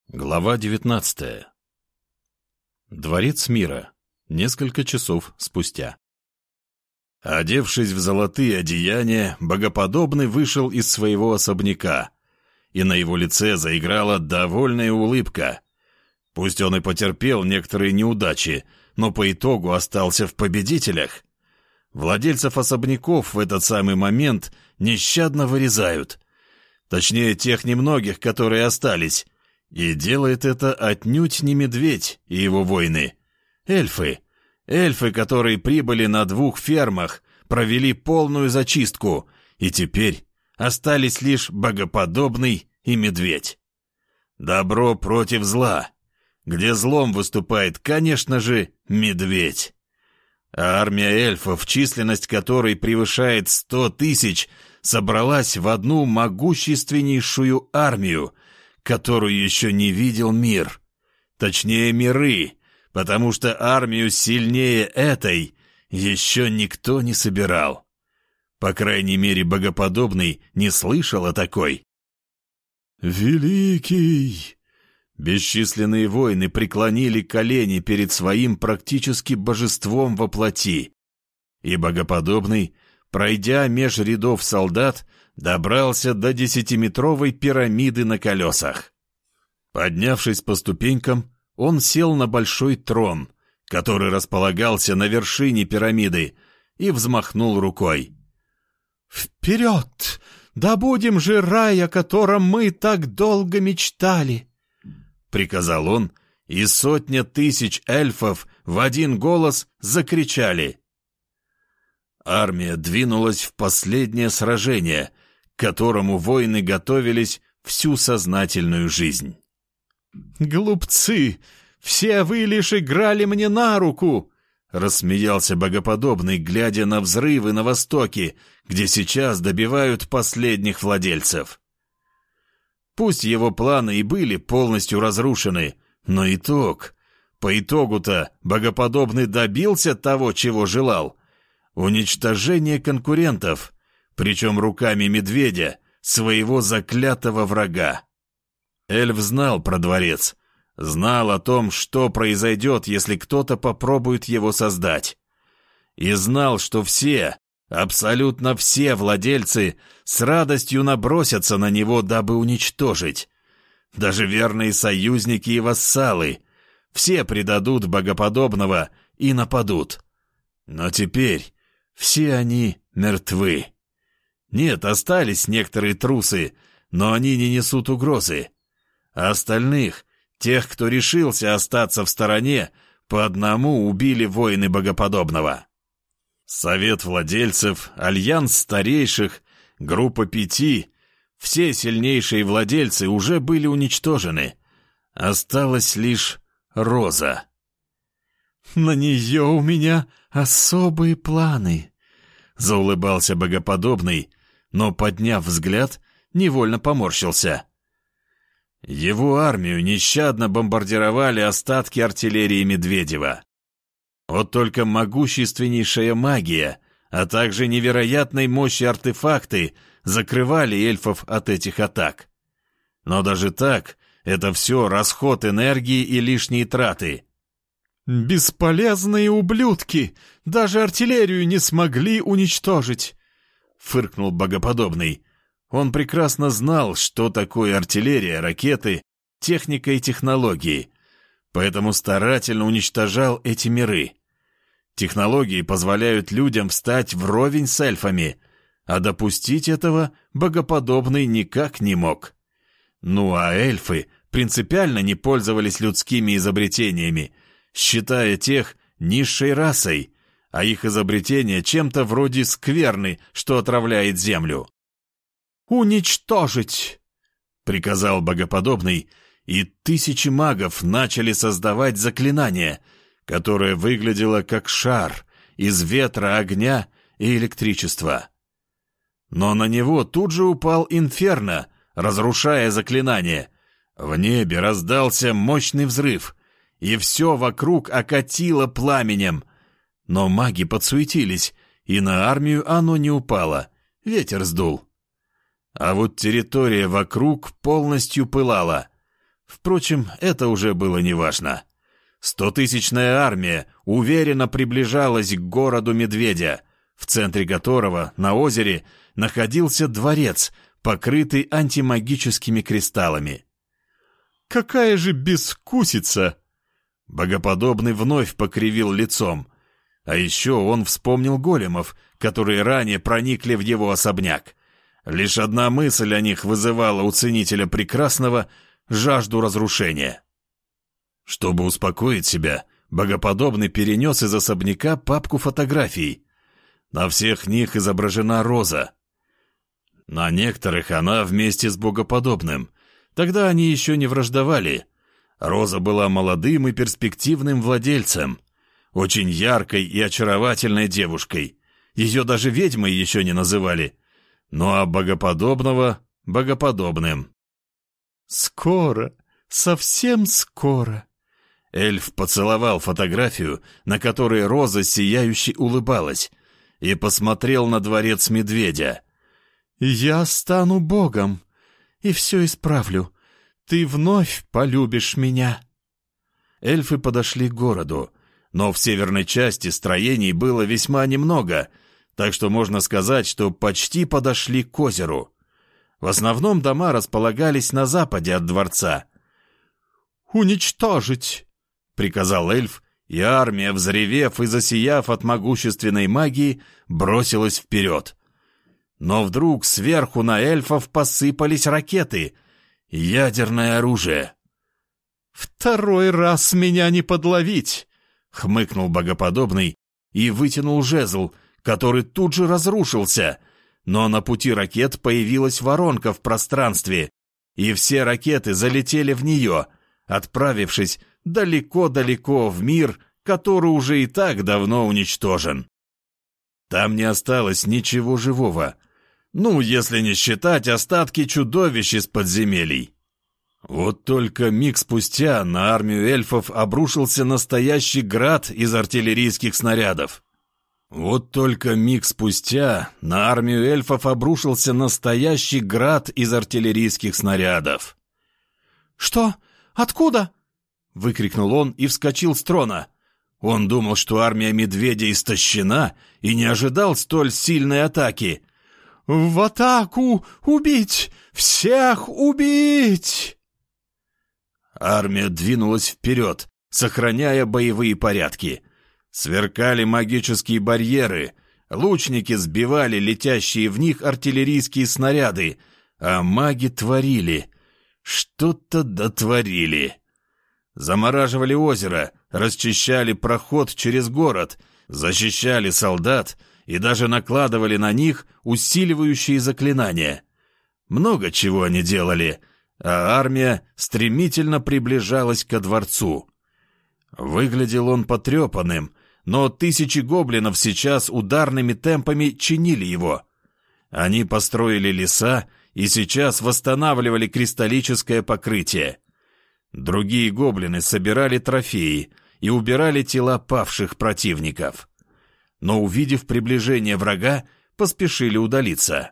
Глава 19. Дворец мира. Несколько часов спустя. Одевшись в золотые одеяния, Богоподобный вышел из своего особняка, и на его лице заиграла довольная улыбка. Пусть он и потерпел некоторые неудачи, но по итогу остался в победителях. Владельцев особняков в этот самый момент нещадно вырезают. Точнее, тех немногих, которые остались. И делает это отнюдь не медведь и его воины. Эльфы, которые прибыли на 2 фермах, провели полную зачистку, и теперь остались лишь Богоподобный и медведь. Добро против зла, где злом выступает, конечно же, медведь. А армия эльфов, численность которой превышает 100 тысяч, собралась в одну могущественнейшую армию, которую еще не видел мир. Точнее, миры, потому что армию сильнее этой еще никто не собирал. По крайней мере, Богоподобный не слышал о такой. «Великий!» Бесчисленные воины преклонили колени перед своим практически божеством во плоти, и Богоподобный, пройдя меж рядов солдат, добрался до 10-метровой пирамиды на колесах. Поднявшись по ступенькам, он сел на большой трон, который располагался на вершине пирамиды, и взмахнул рукой. «Вперед! Добудем же рай, о котором мы так долго мечтали!» — приказал он, и 100 000 эльфов в один голос закричали. Армия двинулась в последнее сражение, к которому воины готовились всю сознательную жизнь. «Глупцы! Все вы лишь играли мне на руку!» — рассмеялся Богоподобный, глядя на взрывы на востоке, где сейчас добивают последних владельцев. Пусть его планы и были полностью разрушены, но по итогу-то Богоподобный добился того, чего желал — уничтожения конкурентов, причем руками медведя, своего заклятого врага. Эльф знал про дворец, знал о том, что произойдет, если кто-то попробует его создать. И знал, что все, абсолютно все владельцы с радостью набросятся на него, дабы уничтожить. Даже верные союзники и вассалы, все предадут Богоподобного и нападут. Но теперь все они мертвы. Нет, остались некоторые трусы, но они не несут угрозы. А остальных, тех, кто решился остаться в стороне, по одному убили воины Богоподобного. Совет владельцев, альянс старейших, группа 5, все сильнейшие владельцы уже были уничтожены. Осталась лишь Роза. «На нее у меня особые планы», — заулыбался Богоподобный, но, подняв взгляд, невольно поморщился. Его армию нещадно бомбардировали остатки артиллерии Медведева. Вот только могущественнейшая магия, а также невероятной мощи артефакты закрывали эльфов от этих атак. Но даже так, это все расход энергии и лишние траты. «Бесполезные ублюдки! Даже артиллерию не смогли уничтожить!» — фыркнул Богоподобный. Он прекрасно знал, что такое артиллерия, ракеты, техника и технологии, поэтому старательно уничтожал эти миры. Технологии позволяют людям встать вровень с эльфами, а допустить этого Богоподобный никак не мог. Ну а эльфы принципиально не пользовались людскими изобретениями, считая тех низшей расой, а их изобретения чем-то вроде скверны, что отравляет землю. «Уничтожить!» — приказал Богоподобный, и 1000 магов начали создавать заклинание, которое выглядело как шар из ветра, огня и электричества. Но на него тут же упал инферно, разрушая заклинание. В небе раздался мощный взрыв, и все вокруг окатило пламенем. Но маги подсуетились, и на армию оно не упало, ветер сдул. А вот территория вокруг полностью пылала. Впрочем, это уже было неважно. 100-тысячная армия уверенно приближалась к городу Медведя, в центре которого, на озере, находился дворец, покрытый антимагическими кристаллами. «Какая же безвкусица!» Богоподобный вновь покривил лицом. А еще он вспомнил големов, которые ранее проникли в его особняк. Лишь одна мысль о них вызывала у ценителя прекрасного жажду разрушения. Чтобы успокоить себя, Богоподобный перенес из особняка папку фотографий. На всех них изображена Роза. На некоторых она вместе с Богоподобным. Тогда они еще не враждовали. Роза была молодым и перспективным владельцем, очень яркой и очаровательной девушкой. Ее даже ведьмой еще не называли. Ну а Богоподобного — Богоподобным. «Скоро, совсем скоро». Эльф поцеловал фотографию, на которой Роза сияюще улыбалась, и посмотрел на дворец Медведя. «Я стану богом и все исправлю. Ты вновь полюбишь меня». Эльфы подошли к городу, но в северной части строений было весьма немного, так что можно сказать, что почти подошли к озеру. В основном дома располагались на западе от дворца. «Уничтожить!» — приказал эльф, и армия, взревев и засияв от могущественной магии, бросилась вперед. Но вдруг сверху на эльфов посыпались ракеты — ядерное оружие. «Второй раз меня не подловить!» — хмыкнул Богоподобный и вытянул жезл, который тут же разрушился, но на пути ракет появилась воронка в пространстве, и все ракеты залетели в нее, отправившись далеко-далеко в мир, который уже и так давно уничтожен. Там не осталось ничего живого, если не считать остатки чудовищ из подземелий. Вот только миг спустя на армию эльфов обрушился настоящий град из артиллерийских снарядов. «Что? Откуда?» — выкрикнул он и вскочил с трона. Он думал, что армия Медведя истощена, и не ожидал столь сильной атаки. «В атаку! Убить! Всех убить!» Армия двинулась вперед, сохраняя боевые порядки. Сверкали магические барьеры, лучники сбивали летящие в них артиллерийские снаряды, а маги творили. Что-то дотворили. Замораживали озеро, расчищали проход через город, защищали солдат и даже накладывали на них усиливающие заклинания. Много чего они делали, а армия стремительно приближалась ко дворцу. Выглядел он потрепанным, но тысячи гоблинов сейчас ударными темпами чинили его. Они построили леса и сейчас восстанавливали кристаллическое покрытие. Другие гоблины собирали трофеи и убирали тела павших противников. Но, увидев приближение врага, поспешили удалиться.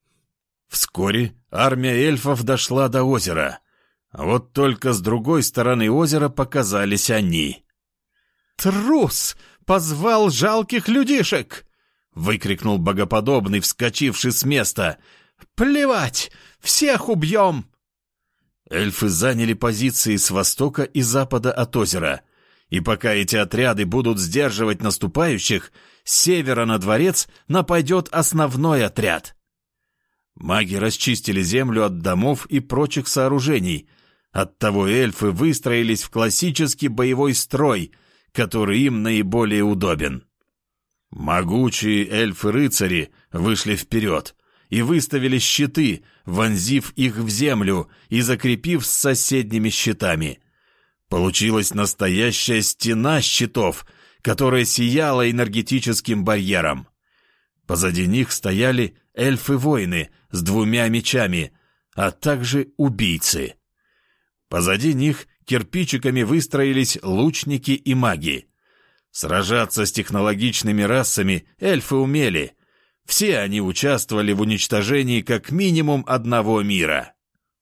Вскоре армия эльфов дошла до озера. Вот только с другой стороны озера показались они. «Трус! Позвал жалких людишек!» — выкрикнул Богоподобный, вскочивший с места. «Плевать! Всех убьем!» Эльфы заняли позиции с востока и запада от озера, и пока эти отряды будут сдерживать наступающих, с севера на дворец нападет основной отряд. Маги расчистили землю от домов и прочих сооружений, оттого эльфы выстроились в классический боевой строй, который им наиболее удобен. Могучие эльфы-рыцари вышли вперед и выставили щиты, вонзив их в землю и закрепив с соседними щитами. Получилась настоящая стена щитов, которая сияла энергетическим барьером. Позади них стояли эльфы-воины с 2 мечами, а также убийцы. Позади них кирпичиками выстроились лучники и маги. Сражаться с технологичными расами эльфы умели. Все они участвовали в уничтожении как минимум одного мира.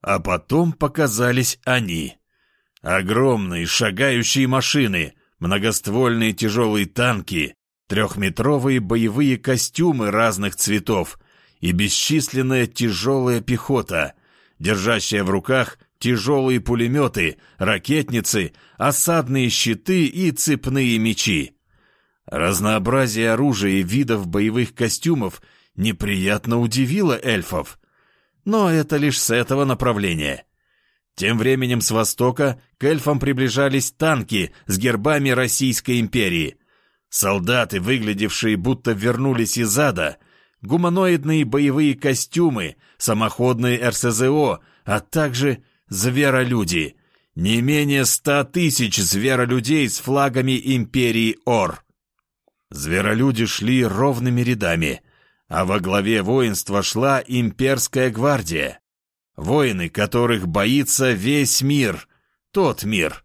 А потом показались они. Огромные шагающие машины, многоствольные тяжелые танки, трехметровые боевые костюмы разных цветов и бесчисленная тяжелая пехота, держащая в руках тяжелые пулеметы, ракетницы, осадные щиты и цепные мечи. Разнообразие оружия и видов боевых костюмов неприятно удивило эльфов. Но это лишь с этого направления. Тем временем с востока к эльфам приближались танки с гербами Российской империи. Солдаты, выглядевшие будто вернулись из ада, гуманоидные боевые костюмы, самоходные РСЗО, а также зверолюди. Не менее 100 тысяч зверолюдей с флагами империи Ор. Зверолюди шли ровными рядами, а во главе воинства шла имперская гвардия. Воины, которых боится весь мир, тот мир.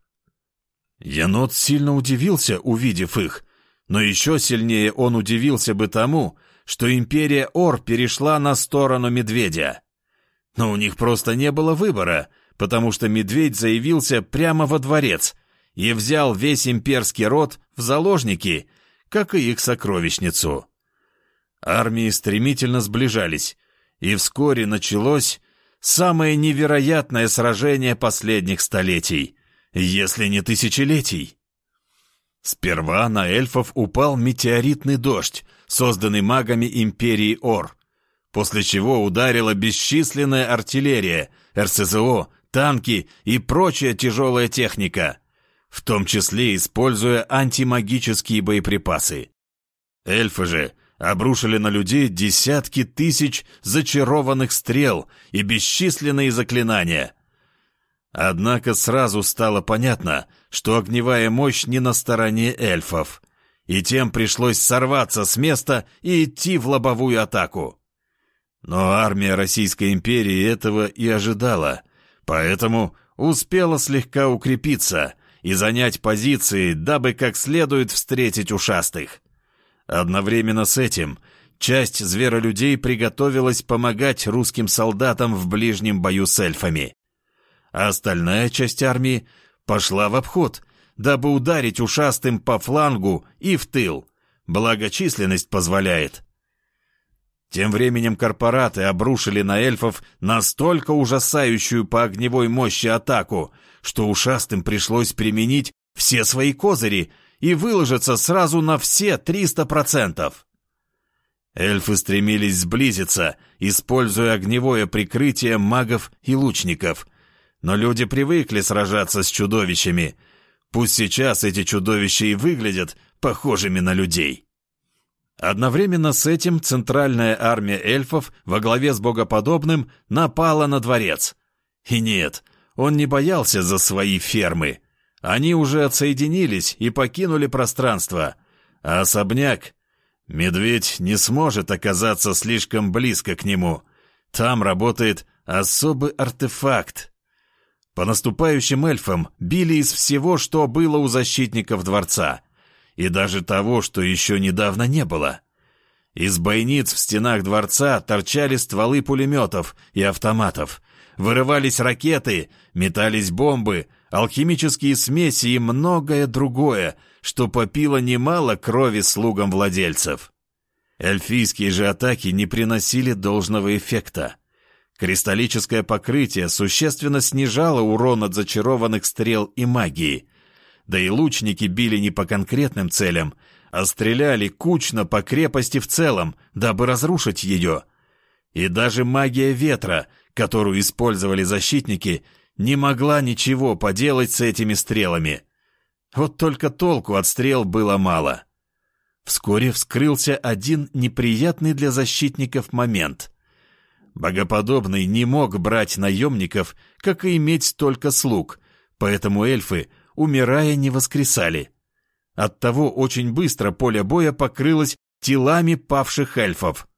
Енот сильно удивился, увидев их, но еще сильнее он удивился бы тому, что империя Ор перешла на сторону медведя. Но у них просто не было выбора, потому что медведь заявился прямо во дворец и взял весь имперский род в заложники, как и их сокровищницу. Армии стремительно сближались, и вскоре началось самое невероятное сражение последних столетий, если не тысячелетий. Сперва на эльфов упал метеоритный дождь, созданный магами империи Ор, после чего ударила бесчисленная артиллерия, РСЗО, танки и прочая тяжелая техника, в том числе используя антимагические боеприпасы. Эльфы же обрушили на людей десятки тысяч зачарованных стрел и бесчисленные заклинания. Однако сразу стало понятно, что огневая мощь не на стороне эльфов, и тем пришлось сорваться с места и идти в лобовую атаку. Но армия Российской империи этого и ожидала, поэтому успела слегка укрепиться и занять позиции, дабы как следует встретить ушастых. Одновременно с этим часть зверолюдей приготовилась помогать русским солдатам в ближнем бою с эльфами, а остальная часть армии пошла в обход, дабы ударить ушастым по флангу и в тыл, благо численность позволяет. Тем временем корпораты обрушили на эльфов настолько ужасающую по огневой мощи атаку, что ушастым пришлось применить все свои козыри и выложиться сразу на все 300%. Эльфы стремились сблизиться, используя огневое прикрытие магов и лучников, но люди привыкли сражаться с чудовищами. Пусть сейчас эти чудовища и выглядят похожими на людей. Одновременно с этим центральная армия эльфов во главе с богоподобным напала на дворец. И нет, он не боялся за свои фермы. Они уже отсоединились и покинули пространство, а особняк... Медведь не сможет оказаться слишком близко к нему. Там работает особый артефакт. По наступающим эльфам били из всего, что было у защитников дворца, и даже того, что еще недавно не было. Из бойниц в стенах дворца торчали стволы пулеметов и автоматов, вырывались ракеты, метались бомбы, алхимические смеси и многое другое, что попило немало крови слугам владельцев. Эльфийские же атаки не приносили должного эффекта. Кристаллическое покрытие существенно снижало урон от зачарованных стрел и магии. Да и лучники били не по конкретным целям, а стреляли кучно по крепости в целом, дабы разрушить ее. И даже магия ветра, которую использовали защитники, не могла ничего поделать с этими стрелами. Вот только толку от стрел было мало. Вскоре вскрылся один неприятный для защитников момент. Богоподобный не мог брать наемников, как и иметь столько слуг, поэтому эльфы, умирая, не воскресали. Оттого очень быстро поле боя покрылось телами павших эльфов.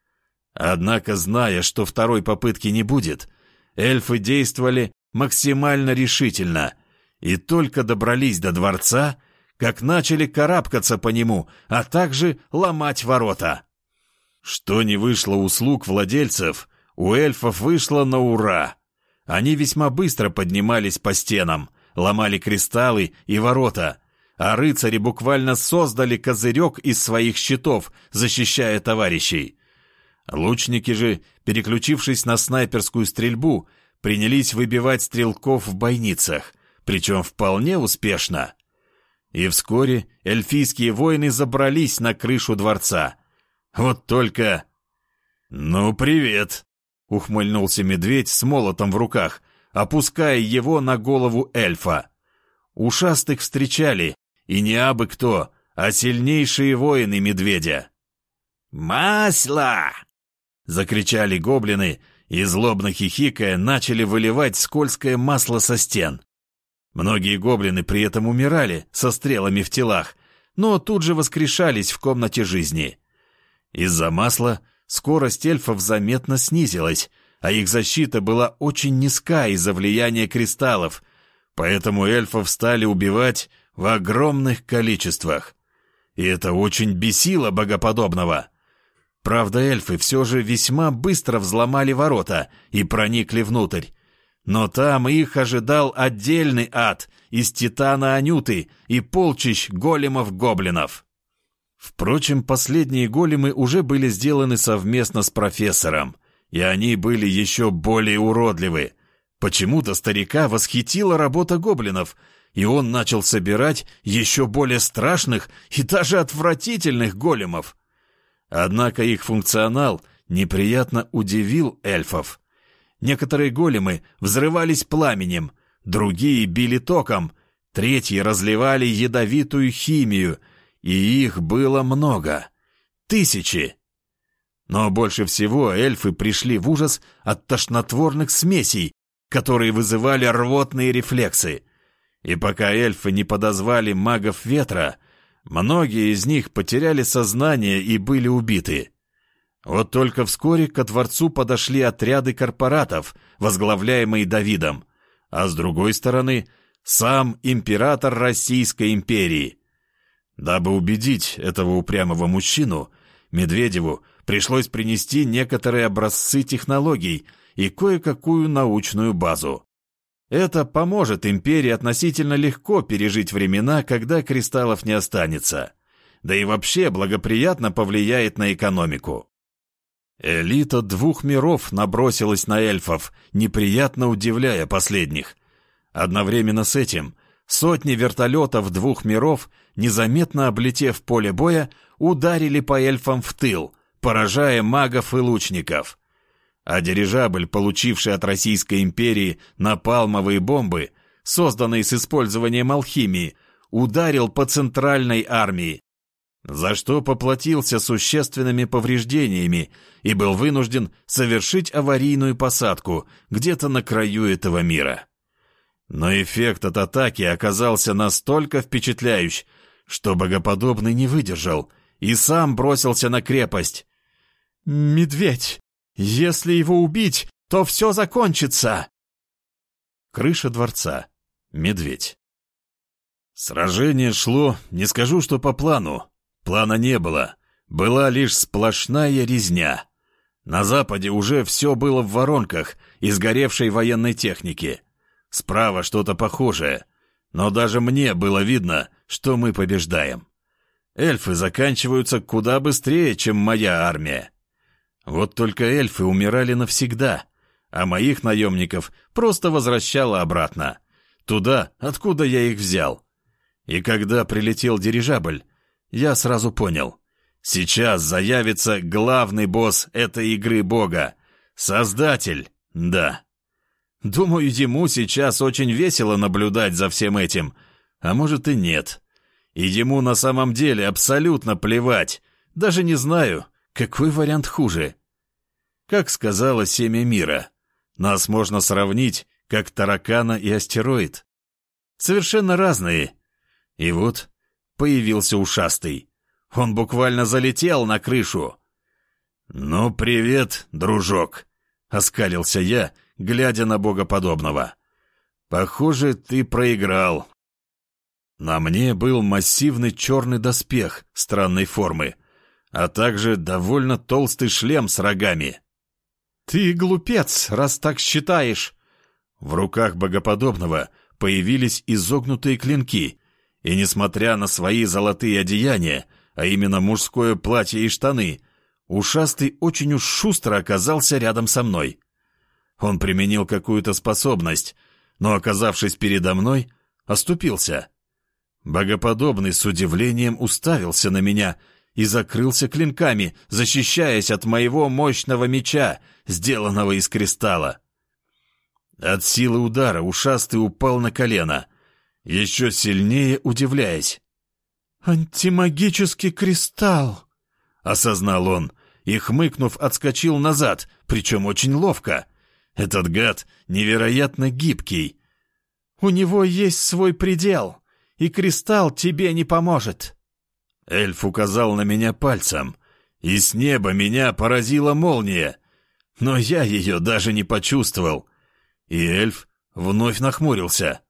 Однако, зная, что второй попытки не будет, эльфы действовали максимально решительно и только добрались до дворца, как начали карабкаться по нему, а также ломать ворота. Что не вышло у слуг владельцев, у эльфов вышло на ура. Они весьма быстро поднимались по стенам, ломали кристаллы и ворота, а рыцари буквально создали козырек из своих щитов, защищая товарищей. Лучники же, переключившись на снайперскую стрельбу, принялись выбивать стрелков в бойницах, причем вполне успешно. И вскоре эльфийские воины забрались на крышу дворца. Вот только... «Ну, привет!» — ухмыльнулся медведь с молотом в руках, опуская его на голову эльфа. Ушастых встречали, и не абы кто, а сильнейшие воины медведя. «Масло!» — закричали гоблины, и, злобно хихикая, начали выливать скользкое масло со стен. Многие гоблины при этом умирали со стрелами в телах, но тут же воскрешались в комнате жизни. Из-за масла скорость эльфов заметно снизилась, а их защита была очень низка из-за влияния кристаллов, поэтому эльфов стали убивать в огромных количествах. И это очень бесило богоподобного. Правда, эльфы все же весьма быстро взломали ворота и проникли внутрь. Но там их ожидал отдельный ад из титана Анюты и полчищ големов-гоблинов. Впрочем, последние големы уже были сделаны совместно с профессором, и они были еще более уродливы. Почему-то старика восхитила работа гоблинов, и он начал собирать еще более страшных и даже отвратительных големов. Однако их функционал неприятно удивил эльфов. Некоторые големы взрывались пламенем, другие били током, третьи разливали ядовитую химию, и их было много. Тысячи. Но больше всего эльфы пришли в ужас от тошнотворных смесей, которые вызывали рвотные рефлексы. И пока эльфы не подозвали магов ветра, многие из них потеряли сознание и были убиты. Вот только вскоре ко дворцу подошли отряды корпоратов, возглавляемые Давидом, а с другой стороны сам император Российской империи. Дабы убедить этого упрямого мужчину, Медведеву пришлось принести некоторые образцы технологий и кое-какую научную базу. Это поможет империи относительно легко пережить времена, когда кристаллов не останется, да и вообще благоприятно повлияет на экономику. Элита двух миров набросилась на эльфов, неприятно удивляя последних. Одновременно с этим сотни вертолетов двух миров, незаметно облетев поле боя, ударили по эльфам в тыл, поражая магов и лучников. А дирижабль, получивший от Российской империи напалмовые бомбы, созданные с использованием алхимии, ударил по центральной армии, за что поплатился существенными повреждениями и был вынужден совершить аварийную посадку где-то на краю этого мира. Но эффект от атаки оказался настолько впечатляющий, что богоподобный не выдержал и сам бросился на крепость. «Медведь! Если его убить, то все закончится!» Крыша дворца. Медведь. Сражение шло, не скажу, что по плану. Плана не было. Была лишь сплошная резня. На западе уже все было в воронках и сгоревшей военной техники. Справа что-то похожее. Но даже мне было видно, что мы побеждаем. Эльфы заканчиваются куда быстрее, чем моя армия. Вот только эльфы умирали навсегда, а моих наемников просто возвращало обратно. Туда, откуда я их взял. И когда прилетел дирижабль, я сразу понял. Сейчас заявится главный босс этой игры бога. Создатель, да. Думаю, ему сейчас очень весело наблюдать за всем этим. А может и нет. И ему на самом деле абсолютно плевать. Даже не знаю, какой вариант хуже. Как сказала Семя Мира, нас можно сравнить, как таракана и астероид. Совершенно разные. И вот появился ушастый. Он буквально залетел на крышу. «Ну, привет, дружок», — оскалился я, глядя на богоподобного. «Похоже, ты проиграл». На мне был массивный черный доспех странной формы, а также довольно толстый шлем с рогами. «Ты глупец, раз так считаешь!» В руках богоподобного появились изогнутые клинки, и, несмотря на свои золотые одеяния, а именно мужское платье и штаны, ушастый очень уж шустро оказался рядом со мной. Он применил какую-то способность, но, оказавшись передо мной, оступился. Богоподобный с удивлением уставился на меня и закрылся клинками, защищаясь от моего мощного меча, сделанного из кристалла. От силы удара ушастый упал на колено, еще сильнее удивляясь. «Антимагический кристалл!» — осознал он и, хмыкнув, отскочил назад, причем очень ловко. Этот гад невероятно гибкий. «У него есть свой предел, и кристалл тебе не поможет». Эльф указал на меня пальцем, и с неба меня поразила молния, но я ее даже не почувствовал. И эльф вновь нахмурился.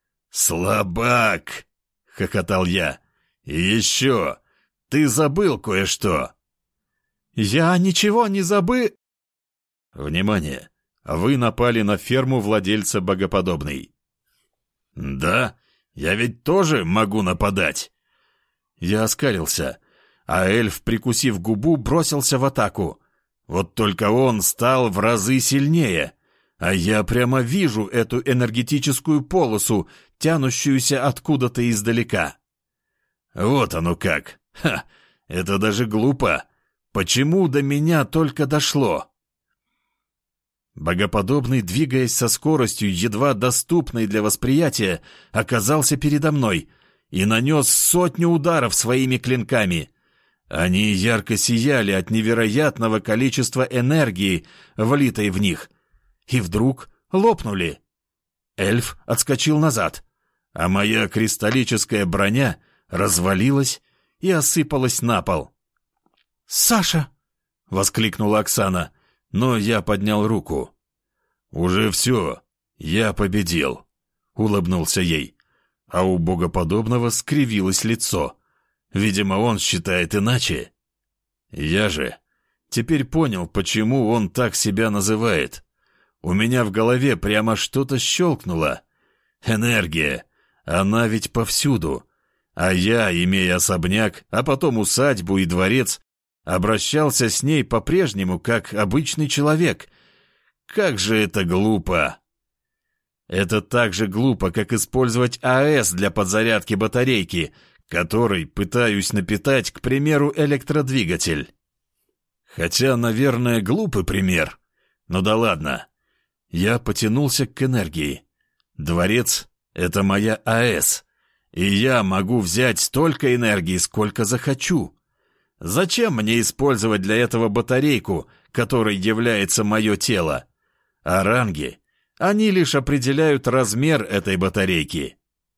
«Слабак!» — хохотал я. «И еще, ты забыл кое-что». «Я ничего не забыл...» «Внимание! Вы напали на ферму владельца богоподобный». «Да, я ведь тоже могу нападать». Я оскалился, а эльф, прикусив губу, бросился в атаку. Вот только он стал в разы сильнее, а я прямо вижу эту энергетическую полосу, тянущуюся откуда-то издалека. Вот оно как. Ха, это даже глупо. Почему до меня только дошло? Богоподобный, двигаясь со скоростью, едва доступной для восприятия, оказался передо мной и нанес 100 ударов своими клинками. Они ярко сияли от невероятного количества энергии, влитой в них, и вдруг лопнули. Эльф отскочил назад, а моя кристаллическая броня развалилась и осыпалась на пол. «Саша!» — воскликнула Оксана, но я поднял руку. «Уже все, я победил», — улыбнулся ей, а у богоподобного скривилось лицо. Видимо, он считает иначе. Я же теперь понял, почему он так себя называет. У меня в голове прямо что-то щелкнуло. Энергия, она ведь повсюду. А я, имея особняк, а потом усадьбу и дворец, обращался с ней по-прежнему, как обычный человек. Как же это глупо! Это так же глупо, как использовать АЭС для подзарядки батарейки, которой пытаюсь напитать, к примеру, электродвигатель. Хотя, наверное, глупый пример. Но да ладно. Я потянулся к энергии. Дворец — это моя АЭС, и я могу взять столько энергии, сколько захочу. Зачем мне использовать для этого батарейку, которой является мое тело? А ранги, они лишь определяют размер этой батарейки.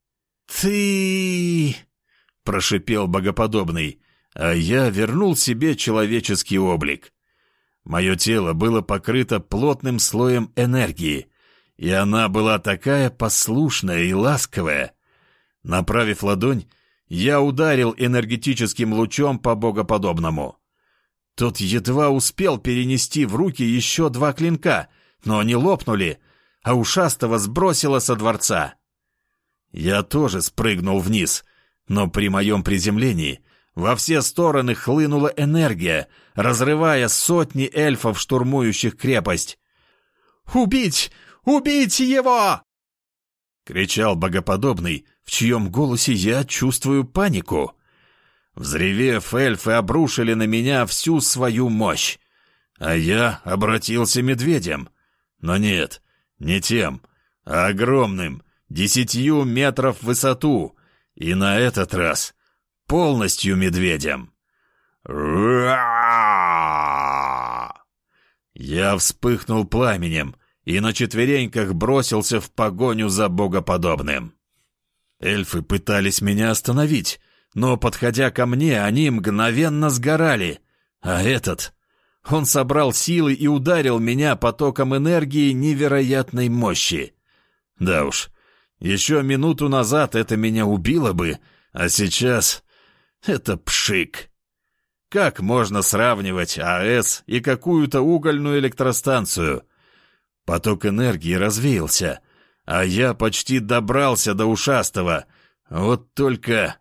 «Ты...» — прошипел богоподобный, а я вернул себе человеческий облик. Мое тело было покрыто плотным слоем энергии, и она была такая послушная и ласковая. Направив ладонь, я ударил энергетическим лучом по богоподобному. Тот едва успел перенести в руки еще 2 клинка, но они лопнули, а ушастого сбросило со дворца. Я тоже спрыгнул вниз, но при моем приземлении во все стороны хлынула энергия, разрывая сотни эльфов, штурмующих крепость. «Убить! Убить его!» — кричал богоподобный, в чьем голосе я чувствую панику. Взревев, эльфы обрушили на меня всю свою мощь, а я обратился медведем. Но нет, не тем, а огромным, 10 метров в высоту, и на этот раз полностью медведем. Я вспыхнул пламенем и на четвереньках бросился в погоню за богоподобным. Эльфы пытались меня остановить, но, подходя ко мне, они мгновенно сгорали, а этот... Он собрал силы и ударил меня потоком энергии невероятной мощи. Да уж, еще минуту назад это меня убило бы, а сейчас это пшик. Как можно сравнивать АЭС и какую-то угольную электростанцию? Поток энергии развеялся, А я почти добрался до ушастого. Вот только...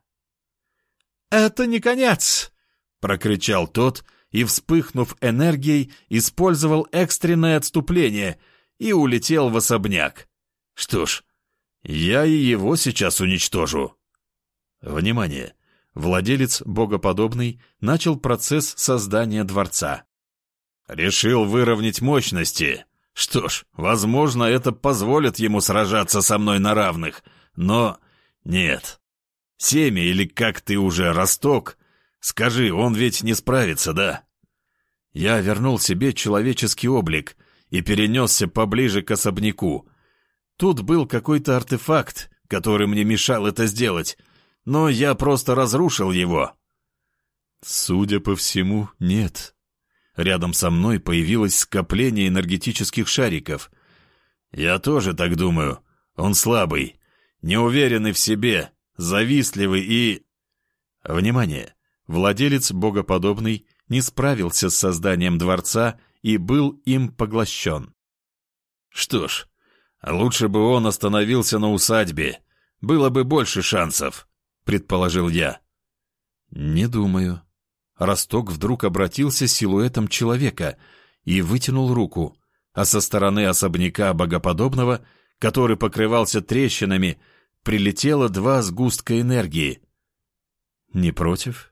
«Это не конец!» — прокричал тот и, вспыхнув энергией, использовал экстренное отступление и улетел в особняк. Что ж, я и его сейчас уничтожу. Внимание! Владелец богоподобный начал процесс создания дворца. Решил выровнять мощности. Что ж, возможно, это позволит ему сражаться со мной на равных, но нет. Семя или как ты уже, Росток, скажи, он ведь не справится, да? Я вернул себе человеческий облик и перенесся поближе к особняку. Тут был какой-то артефакт, который мне мешал это сделать, но я просто разрушил его. Судя по всему, нет. Рядом со мной появилось скопление энергетических шариков. Я тоже так думаю. Он слабый, неуверенный в себе, завистливый и... Внимание! Владелец богоподобный не справился с созданием дворца и был им поглощен. Что ж, лучше бы он остановился на усадьбе. Было бы больше шансов, предположил я. Не думаю. Росток вдруг обратился силуэтом человека и вытянул руку, а со стороны особняка богоподобного, который покрывался трещинами, прилетело 2 сгустка энергии. Не против?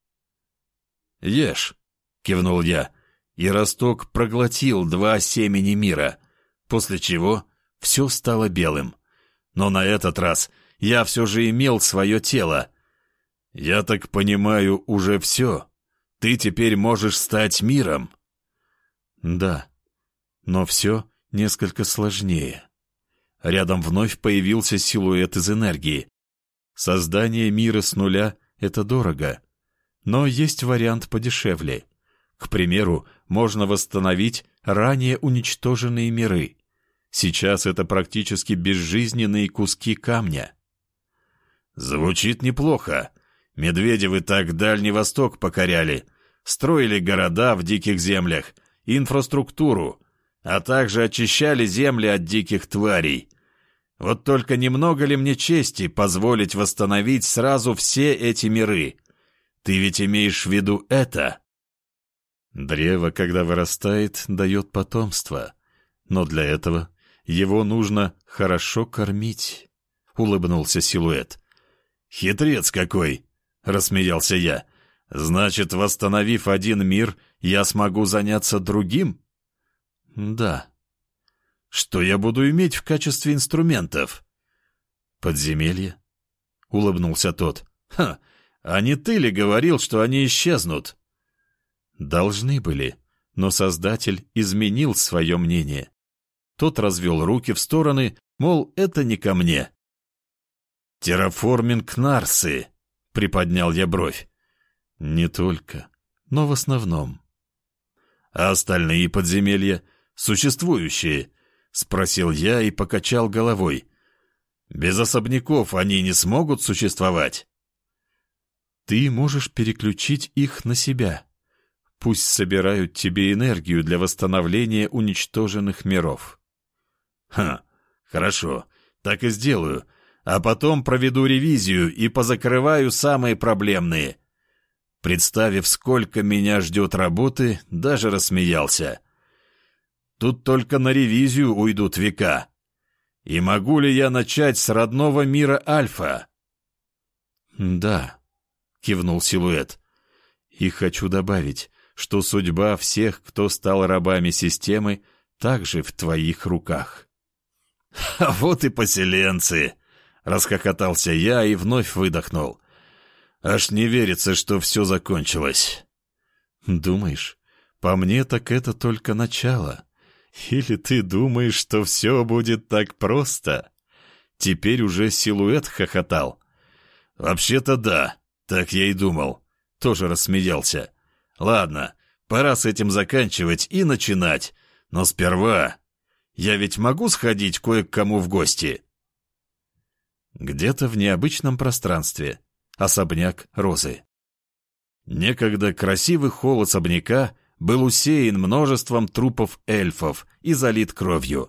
«Ешь», — кивнул я, и Росток проглотил 2 семени мира, после чего все стало белым. Но на этот раз я все же имел свое тело. «Я так понимаю, уже все. Ты теперь можешь стать миром?» «Да, но все несколько сложнее». Рядом вновь появился силуэт из энергии. Создание мира с нуля — это дорого. Но есть вариант подешевле. К примеру, можно восстановить ранее уничтоженные миры. Сейчас это практически безжизненные куски камня. Звучит неплохо. Медведевы так Дальний Восток покоряли, строили города в диких землях, инфраструктуру, а также очищали земли от диких тварей. Вот только немного ли мне чести позволить восстановить сразу все эти миры? Ты ведь имеешь в виду это? Древо, когда вырастает, дает потомство. Но для этого его нужно хорошо кормить, — улыбнулся силуэт. Хитрец какой! — рассмеялся я. Значит, восстановив один мир, я смогу заняться другим? Да. Что я буду иметь в качестве инструментов? Подземелье? — улыбнулся тот. Ха! А не ты ли говорил, что они исчезнут? Должны были, но Создатель изменил свое мнение. Тот развел руки в стороны, мол, это не ко мне. «Терраформинг Нарсы», — приподнял я бровь. «Не только, но в основном». «А остальные подземелья, существующие?» — спросил я и покачал головой. «Без особняков они не смогут существовать?» «Ты можешь переключить их на себя. Пусть собирают тебе энергию для восстановления уничтоженных миров». «Ха, хорошо, так и сделаю. А потом проведу ревизию и позакрываю самые проблемные». Представив, сколько меня ждет работы, даже рассмеялся. Тут только на ревизию уйдут века. И могу ли я начать с родного мира Альфа? Да, кивнул силуэт. И хочу добавить, что судьба всех, кто стал рабами системы, также в твоих руках. А вот и поселенцы! Расхохотался я и вновь выдохнул. Аж не верится, что все закончилось. Думаешь, по мне так это только начало. Или ты думаешь, что все будет так просто? Теперь уже силуэт хохотал. Вообще-то да, так я и думал. Тоже рассмеялся. Ладно, пора с этим заканчивать и начинать. Но сперва... Я ведь могу сходить кое к кому в гости? Где-то в необычном пространстве. Особняк Розы. Некогда красивый холл особняка был усеян множеством трупов эльфов и залит кровью.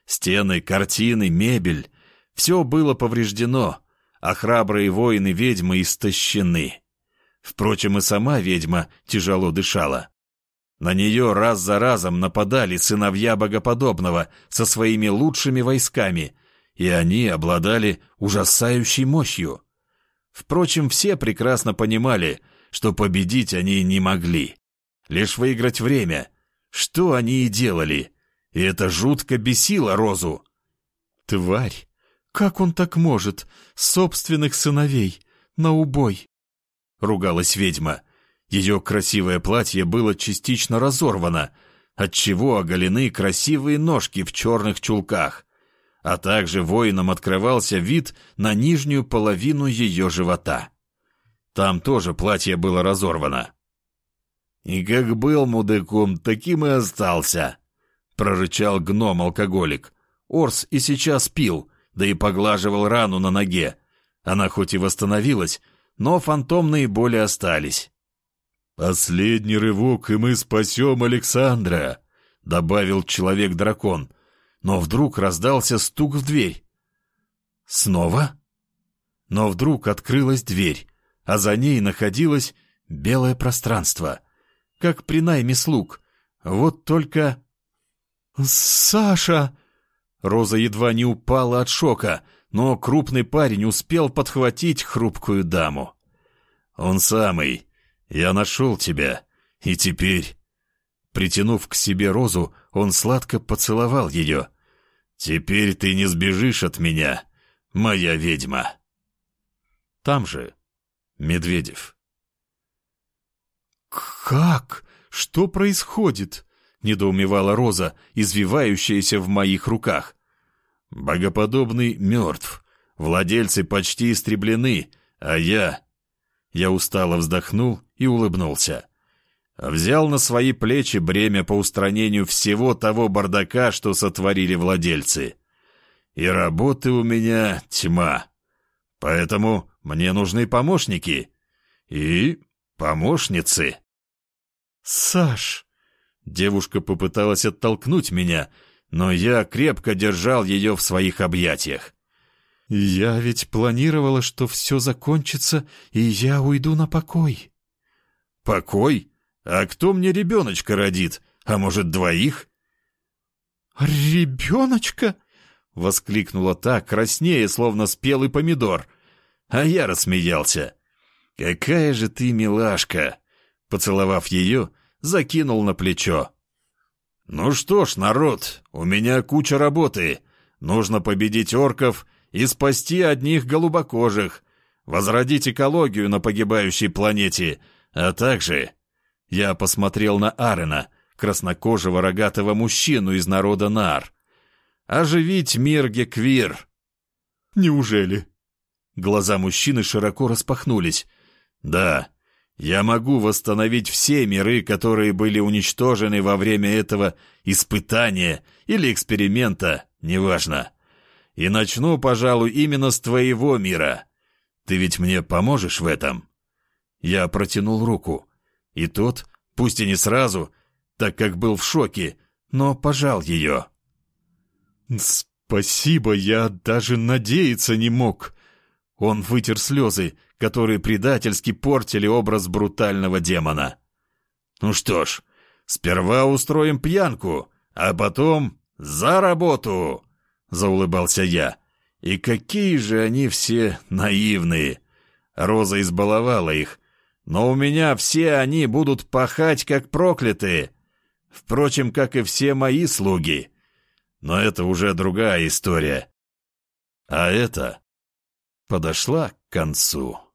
Стены, картины, мебель — все было повреждено, а храбрые воины-ведьмы истощены. Впрочем, и сама ведьма тяжело дышала. На нее раз за разом нападали сыновья Богоподобного со своими лучшими войсками, и они обладали ужасающей мощью. Впрочем, все прекрасно понимали, что победить они не могли. Лишь выиграть время, что они и делали, и это жутко бесило Розу. «Тварь! Как он так может? Собственных сыновей! На убой!» — ругалась ведьма. Ее красивое платье было частично разорвано, отчего оголены красивые ножки в черных чулках, а также воинам открывался вид на нижнюю половину ее живота. Там тоже платье было разорвано. «И как был мудаком, таким и остался», — прорычал гном-алкоголик. Орс и сейчас пил, да и поглаживал рану на ноге. Она хоть и восстановилась, но фантомные боли остались. «Последний рывок, и мы спасем Александра», — добавил человек-дракон. Но вдруг раздался стук в дверь. Снова? Но вдруг открылась дверь, а за ней находилось белое пространство, как при найме слуг. Вот только... «Саша!» Роза едва не упала от шока, но крупный парень успел подхватить хрупкую даму. «Он самый. Я нашел тебя. И теперь...» Притянув к себе Розу, он сладко поцеловал ее. «Теперь ты не сбежишь от меня, моя ведьма». Там же Медведев. «Как? Что происходит?» — недоумевала Роза, извивающаяся в моих руках. «Богоподобный мертв. Владельцы почти истреблены, а я...» Я устало вздохнул и улыбнулся. Взял на свои плечи бремя по устранению всего того бардака, что сотворили владельцы. И работы у меня тьма. Поэтому мне нужны помощники и помощницы. «Саш!» Девушка попыталась оттолкнуть меня, но я крепко держал ее в своих объятиях. «Я ведь планировала, что все закончится, и я уйду на покой». «Покой? А кто мне ребеночка родит? А может, двоих?» «Ребеночка?» — воскликнула та, краснея, словно спелый помидор. А я рассмеялся. «Какая же ты милашка!» Поцеловав ее, закинул на плечо. «Ну что ж, народ, у меня куча работы. Нужно победить орков и спасти одних голубокожих, возродить экологию на погибающей планете, а также...» Я посмотрел на Арена, краснокожего рогатого мужчину из народа Нар. «Оживить мир Геквир». «Неужели?» Глаза мужчины широко распахнулись. «Да, я могу восстановить все миры, которые были уничтожены во время этого испытания или эксперимента, неважно. И начну, пожалуй, именно с твоего мира. Ты ведь мне поможешь в этом?» Я протянул руку. И тот, пусть и не сразу, так как был в шоке, но пожал ее. «Спасибо, я даже надеяться не мог». Он вытер слезы, которые предательски портили образ брутального демона. «Ну что ж, сперва устроим пьянку, а потом за работу!» — заулыбался я. И какие же они все наивные! Роза избаловала их, но у меня все они будут пахать, как проклятые. Впрочем, как и все мои слуги. Но это уже другая история. А эта подошла к концу.